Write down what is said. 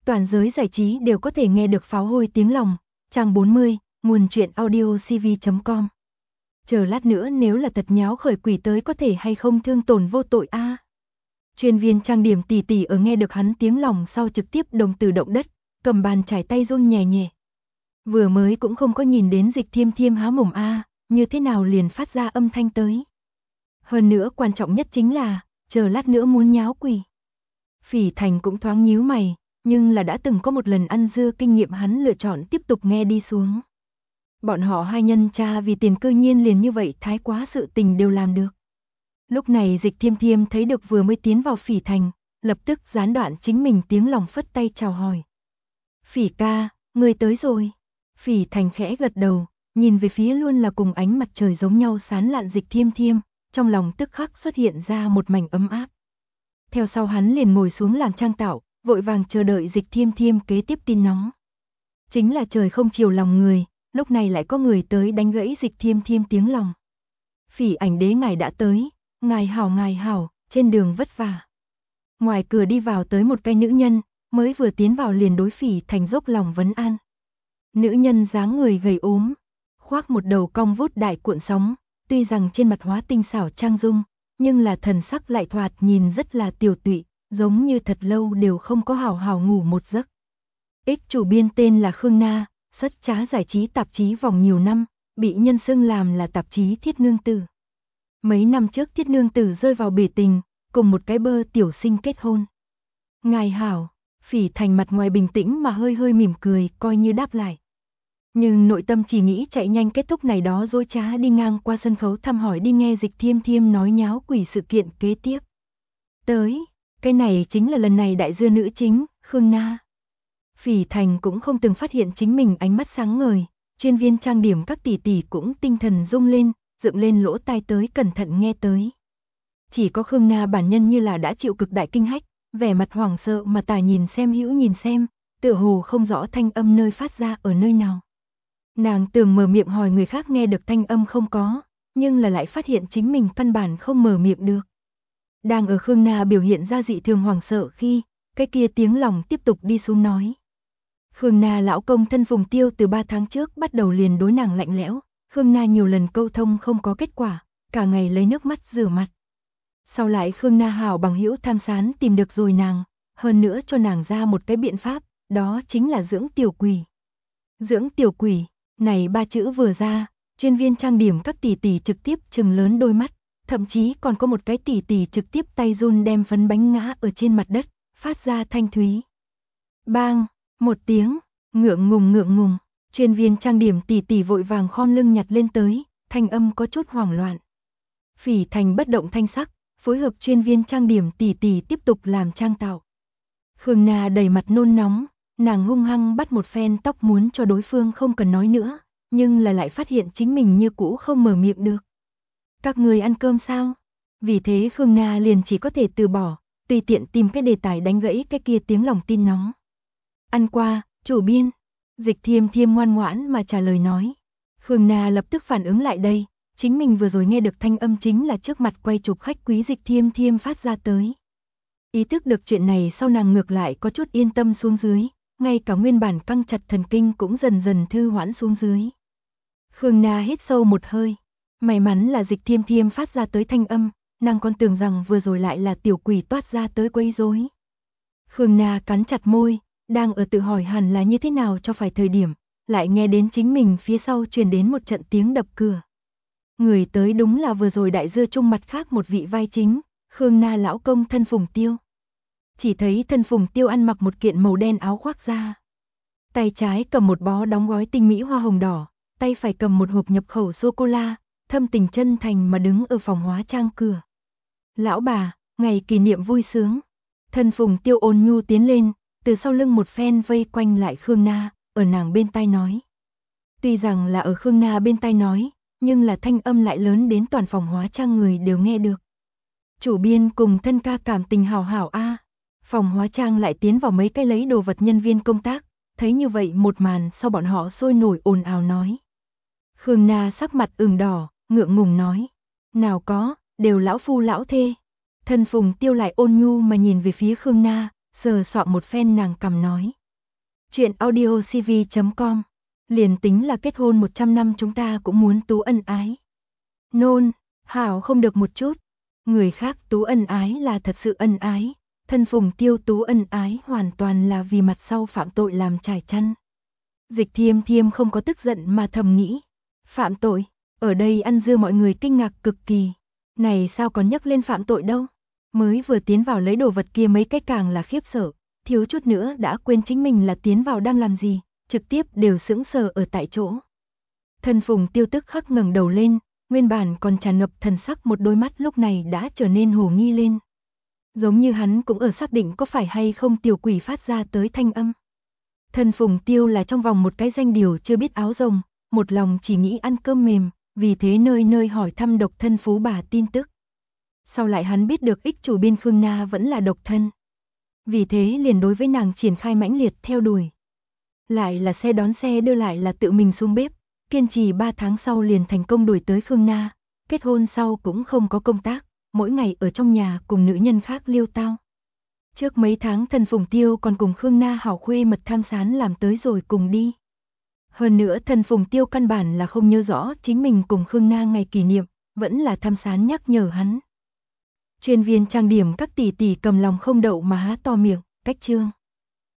Toàn giới giải trí đều có thể nghe được pháo hôi tiếng lòng. Trang 40, nguồn truyện audio cv.com. Chờ lát nữa nếu là thật nháo khởi quỷ tới có thể hay không thương tổn vô tội a. Chuyên viên trang điểm tỷ tỷ ở nghe được hắn tiếng lòng sau trực tiếp đồng tử động đất, cầm bàn chải tay run nhẹ nhẹ. Vừa mới cũng không có nhìn đến Dịch Thiêm Thiêm há mồm a, như thế nào liền phát ra âm thanh tới. Hơn nữa quan trọng nhất chính là, chờ lát nữa muốn nháo quỷ. Phỉ Thành cũng thoáng nhíu mày, nhưng là đã từng có một lần ăn dưa kinh nghiệm hắn lựa chọn tiếp tục nghe đi xuống. Bọn họ hai nhân cha vì tiền cơ nhiên liền như vậy thái quá sự tình đều làm được. Lúc này Dịch Thiêm Thiêm thấy được vừa mới tiến vào Phỉ Thành, lập tức gián đoạn chính mình tiếng lòng phất tay chào hỏi. Phỉ ca, người tới rồi. Phỉ Thành khẽ gật đầu, nhìn về phía luôn là cùng ánh mặt trời giống nhau sáng lạn Dịch Thiêm Thiêm, trong lòng tức khắc xuất hiện ra một mảnh ấm áp. Theo sau hắn liền ngồi xuống làm trang tạo, vội vàng chờ đợi Dịch Thiêm Thiêm kế tiếp tin nóng. Chính là trời không chiều lòng người, lúc này lại có người tới đánh gãy Dịch Thiêm Thiêm tiếng lòng. Phỉ ảnh đế ngài đã tới, ngài hảo, trên đường vất vả. Ngoài cửa đi vào tới một cái nữ nhân, mới vừa tiến vào liền đối Phỉ Thành dốc lòng vấn an. Nữ nhân dáng người gầy ốm, khoác một đầu cong vút đại cuộn sóng, tuy rằng trên mặt hóa tinh xảo trang dung, nhưng là thần sắc lại thoạt nhìn rất là tiểu tụy, giống như thật lâu đều không có hào hào ngủ một giấc. Ích chủ biên tên là Khương Na, sất trá giải trí tạp chí vòng nhiều năm, bị nhân xưng làm là tạp chí Thiết Nương Tử. Mấy năm trước Thiết Nương Tử rơi vào bể tình, cùng một cái bơ tiểu sinh kết hôn. Ngài hảo, Phỉ Thành mặt ngoài bình tĩnh mà hơi hơi mỉm cười, coi như đáp lại. Nhưng nội tâm chỉ nghĩ chạy nhanh kết thúc này đó dối trá đi ngang qua sân khấu thăm hỏi đi nghe Dịch Thiêm Thiêm nói nháo quỷ sự kiện kế tiếp. Tới, cái này chính là lần này đại dưa nữ chính, Khương Na. Phỉ Thành cũng không từng phát hiện chính mình ánh mắt sáng ngời, chuyên viên trang điểm các tỷ tỷ cũng tinh thần rung lên, dựng lên lỗ tai tới cẩn thận nghe tới. Chỉ có Khương Na bản nhân như là đã chịu cực đại kinh hách, vẻ mặt hoảng sợ mà tả nhìn xem hữu nhìn xem, tựa hồ không rõ thanh âm nơi phát ra ở nơi nào. Nàng tưởng mở miệng hỏi người khác nghe được thanh âm không có, nhưng là lại phát hiện chính mình căn bản không mở miệng được. Đang ở Khương Na biểu hiện ra dị thường hoảng sợ khi, cái kia tiếng lòng tiếp tục đi xuống nói. Khương Na lão công thân Phùng Tiêu từ 3 tháng trước bắt đầu liền đối nàng lạnh lẽo, Khương Na nhiều lần câu thông không có kết quả, cả ngày lấy nước mắt rửa mặt. Sau lại Khương Na hảo bằng hữu Tham Sán tìm được rồi nàng, hơn nữa cho nàng ra một cái biện pháp, đó chính là dưỡng tiểu quỷ. Dưỡng tiểu quỷ, này 3 chữ vừa ra, chuyên viên trang điểm các tỷ tỷ trực tiếp trừng lớn đôi mắt, thậm chí còn có một cái tỷ tỷ trực tiếp tay run đem phấn bánh ngã ở trên mặt đất, phát ra thanh thúy. Bang, một tiếng, ngượng ngùng, chuyên viên trang điểm tỷ tỷ vội vàng khom lưng nhặt lên tới, thanh âm có chút hoảng loạn. Phỉ Thành bất động thanh sắc, phối hợp chuyên viên trang điểm tỷ tỷ tiếp tục làm trang tạo. Khương Na đầy mặt nôn nóng, nàng hung hăng bắt một phen tóc muốn cho đối phương không cần nói nữa, nhưng là lại phát hiện chính mình như cũ không mở miệng được. Các người ăn cơm sao? Vì thế Khương Na liền chỉ có thể từ bỏ, tùy tiện tìm cái đề tài đánh gãy cái kia tiếng lòng tin nóng. Ăn qua, chủ biên. Dịch Thiêm Thiêm ngoan ngoãn mà trả lời nói. Khương Na lập tức phản ứng lại đây, chính mình vừa rồi nghe được thanh âm chính là trước mặt quay chụp khách quý Dịch Thiêm Thiêm phát ra tới. Ý thức được chuyện này sau nàng ngược lại có chút yên tâm xuống dưới, ngay cả nguyên bản căng chặt thần kinh cũng dần dần thư hoãn xuống dưới. Khương Na hít sâu một hơi, may mắn là Dịch Thiêm Thiêm phát ra tới thanh âm, nàng còn tưởng rằng vừa rồi lại là tiểu quỷ toát ra tới quấy rối. Khương Na cắn chặt môi, đang ở tự hỏi hẳn là như thế nào cho phải thời điểm, lại nghe đến chính mình phía sau truyền đến một trận tiếng đập cửa. Người tới đúng là vừa rồi đại dưa chung mặt khác một vị vai chính, Khương Na lão công thân Phùng Tiêu. Chỉ thấy thân Phùng Tiêu ăn mặc một kiện màu đen áo khoác da. Tay trái cầm một bó đóng gói tinh mỹ hoa hồng đỏ, tay phải cầm một hộp nhập khẩu sô-cô-la, thâm tình chân thành mà đứng ở phòng hóa trang cửa. Lão bà, ngày kỷ niệm vui sướng. Thân Phùng Tiêu ôn nhu tiến lên, từ sau lưng một phen vây quanh lại Khương Na, ở nàng bên tai nói. Tuy rằng là ở Khương Na bên tai nói, nhưng là thanh âm lại lớn đến toàn phòng hóa trang người đều nghe được. Chủ biên cùng thân ca cảm tình hảo hảo a. Phòng hóa trang lại tiến vào mấy cái lấy đồ vật nhân viên công tác, thấy như vậy một màn sau bọn họ sôi nổi ồn ào nói. Khương Na sắc mặt ửng đỏ, ngượng ngùng nói. Nào có, đều lão phu lão thê. Thân Phùng Tiêu lại ôn nhu mà nhìn về phía Khương Na, sờ soạng một phen nàng cằm nói. Chuyện audiocv.com, liền tính là kết hôn 100 năm chúng ta cũng muốn tú ân ái. Nôn, hảo không được một chút. Người khác tú ân ái là thật sự ân ái, thân Phùng Tiêu tú ân ái hoàn toàn là vì mặt sau phạm tội làm trải chăn. Dịch Thiêm Thiêm không có tức giận mà thầm nghĩ. Phạm tội, ở đây ăn dưa mọi người kinh ngạc cực kỳ. Này sao còn nhắc lên phạm tội đâu? Mới vừa tiến vào lấy đồ vật kia mấy cái càng là khiếp sợ, thiếu chút nữa đã quên chính mình là tiến vào đang làm gì, trực tiếp đều sững sờ ở tại chỗ. Thân Phùng Tiêu tức khắc ngẩng đầu lên, nguyên bản còn tràn ngập thần sắc một đôi mắt lúc này đã trở nên hồ nghi lên. Giống như hắn cũng ở xác định có phải hay không tiểu quỷ phát ra tới thanh âm. Thân Phùng Tiêu là trong vòng một cái danh điều chưa biết áo rồng, một lòng chỉ nghĩ ăn cơm mềm, vì thế nơi nơi hỏi thăm độc thân phú bà tin tức. Sau lại hắn biết được ích chủ biên Khương Na vẫn là độc thân. Vì thế liền đối với nàng triển khai mãnh liệt theo đuổi. Lại là xe đón xe đưa lại là tự mình xuống bếp, kiên trì 3 tháng sau liền thành công đuổi tới Khương Na, kết hôn sau cũng không có công tác, mỗi ngày ở trong nhà cùng nữ nhân khác liêu tao. Trước mấy tháng Thân Phùng Tiêu còn cùng Khương Na hảo khuê mật tham sán làm tới rồi cùng đi. Hơn nữa Thân Phùng Tiêu căn bản là không nhớ rõ chính mình cùng Khương Na ngày kỷ niệm, vẫn là tham sán nhắc nhở hắn. Chuyên viên trang điểm các tỷ tỷ cầm lòng không đậu mà há to miệng, cách chương.